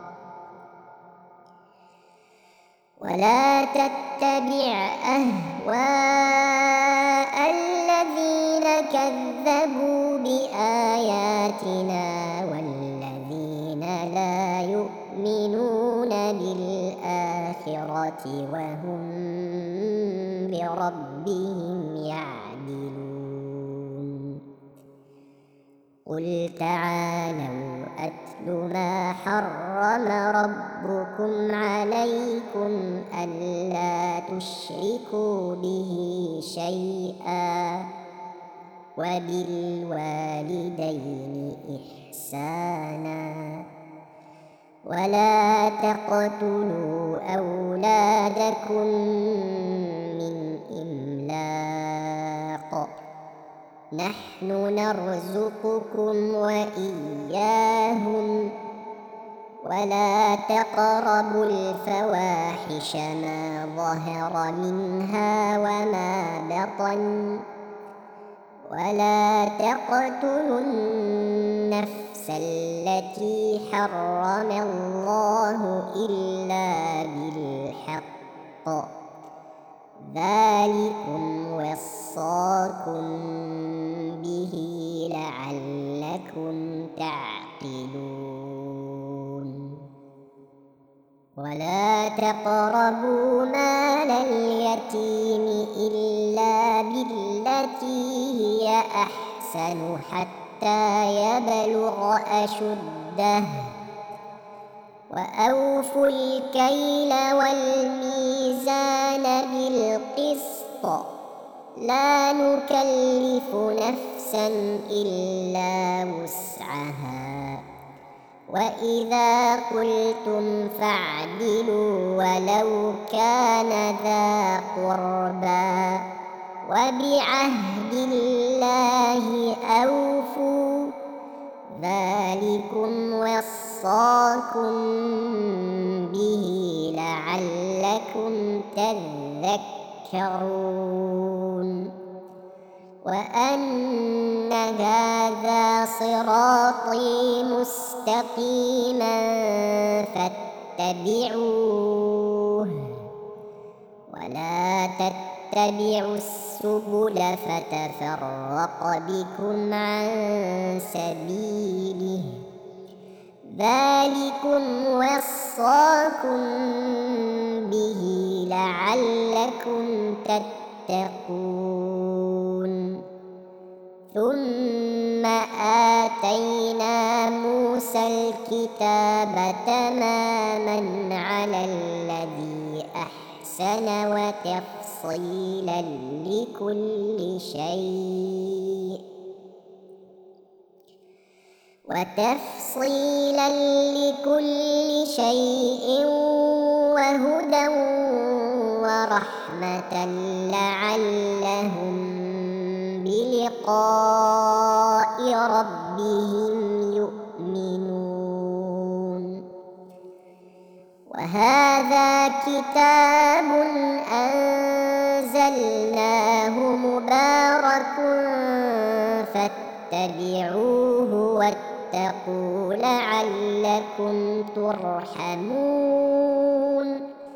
ولا تتبع أهواء الذين كذبوا بآياتنا والذين لا يؤمنون بالآخرة وهم بربهم يعدلون قل تعالوا أتل ما حرم ربكم عليكم ألا تشركوا به شيئا وبالوالدين إحسانا ولا تقتلوا أولادكم من إملاق نحن نرزقكم وإياهم ولا تقربوا الفواحش ما ظهر منها وما بطن ولا تقتلوا النفس التي حرم الله إلا بالحق ذلكم وصاكم به لعلكم تعقلون ولا تقربوا مال اليتيم إلا بالتي هي أحسن حتى يبلغ أشده وأوفوا الكيل والميزان بالقسط لا نكلف نفسا إلا وسعها وإذا قلتم فاعدلوا ولو كان ذا قربى وبعهد الله أوفوا ذلكم وصاكم به لعلكم تذكرون وأن هذا صراطي مستقيما فاتبعوه ولا تتبعوا تتبعوا السبل فتفرق بكم عن سبيله ذلكم وصاكم به لعلكم تتقون ثم آتينا موسى الكتاب تماما على الذي أحسن وتفصيلا لكل شيء وهدى ورحمة لعلهم بلقاء ربهم يؤمنون وهذا كتاب أنزلناه مبارك فاتبعوه واتقوا لعلكم ترحمون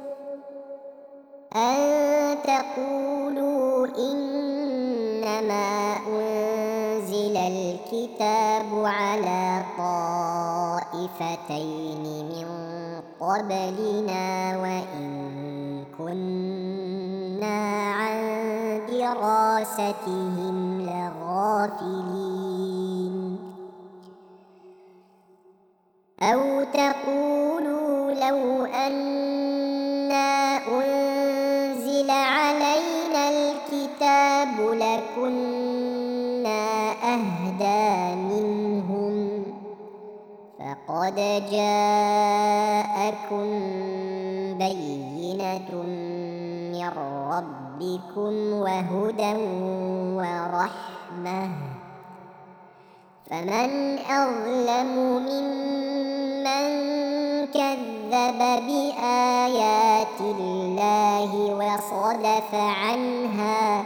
أن تقولوا إنما أنزل الكتاب على طائفتين من قبلنا وإن كنا عن دراستهم لغافلين أو تقولوا لو أنا أنزل علينا الكتاب لكنا أهدى منهم فقد جاءكم بينة من ربكم وهدى ورحمة فمن أظلم ممن كذب بآيات الله وصدف عنها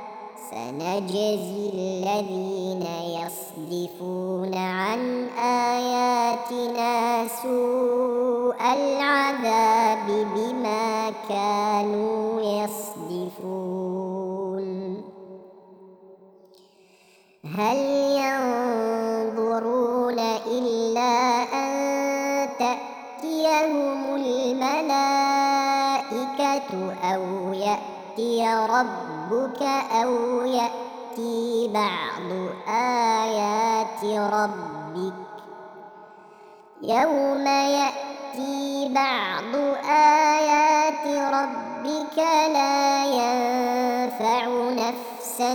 سنجزي الذين يصدفون عن آياتنا سوء العذاب بما كانوا يصدفون هل ينظرون إلا أن تأتيهم الملائكة أو يأتي ربك أو يأتي بعض آيات ربك يوم يأتي بعض آيات ربك لا ينفع نفسا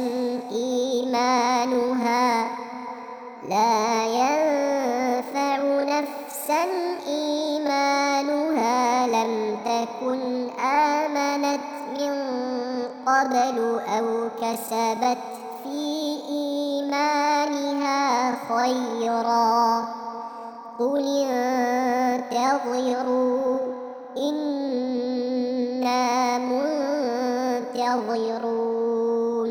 إيمانها لم تكن آمنت من قبل أو كسبت في إيمانها خيرا قل انتظروا إنا منتظرون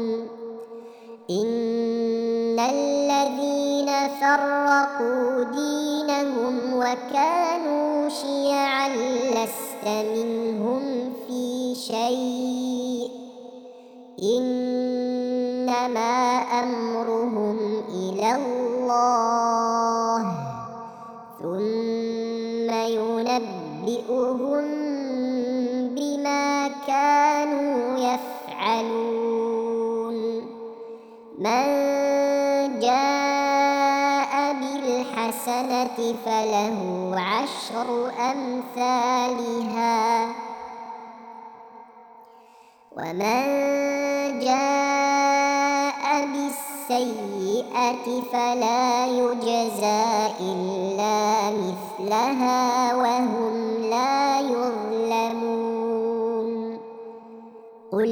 إن الذين فرقوا دينهم وكانوا شيعا لست منهم في شيء إنما أمرهم إلى الله ثم ينبئهم بما كانوا يفعلون من جاء بالحسنة فله عشر أمثالها ومن جاء بالسيئة فلا يجزى إلا مثلها وهم لا يظلمون قل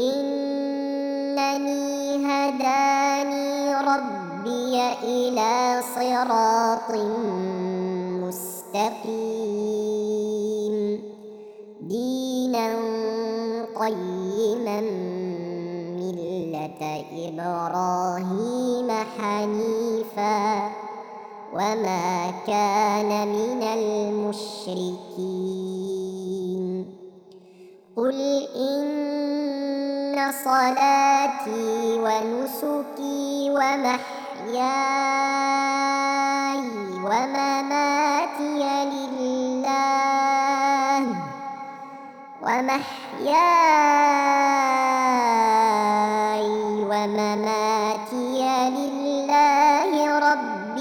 إنني هداني ربي إلى صراط مستقيم دينا قيما ملة إبراهيم حنيفا وما كان من المشركين قل إن صلاتي ونسكي ومحياي ومماتي لله رب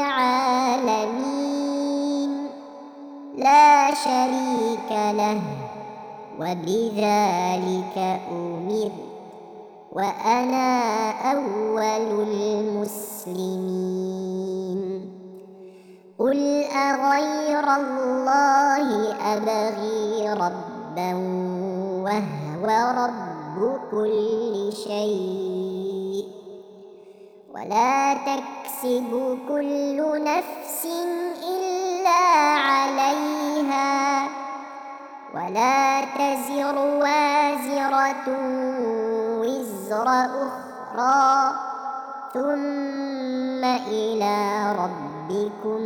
العالمين لا شريك له وبذلك أمرت وأنا أول المسلمين قل أغير الله أبغي ربا وهو رب كل شيء ولا تكسب كل نفس إلا عليها ولا تزر وازرة وزر أخرى ثم إلى ربكم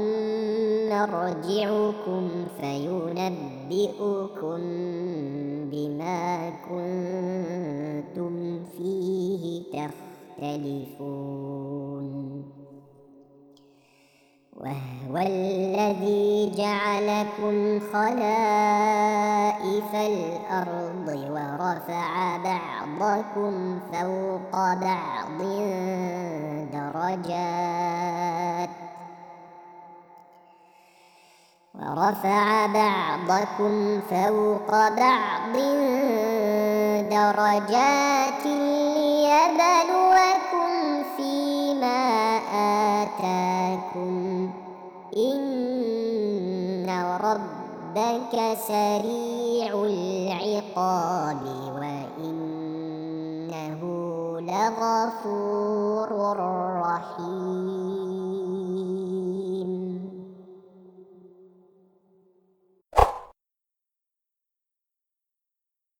مرجعكم فينبئكم بما كنتم فيه تختلفون وهو الذي جعلكم خلائف الأرض ورفع بعضكم فوق بعض درجات ليبلوكم فيما آتاكم إن ربك سريع العقاب وإنه لغفور رحيم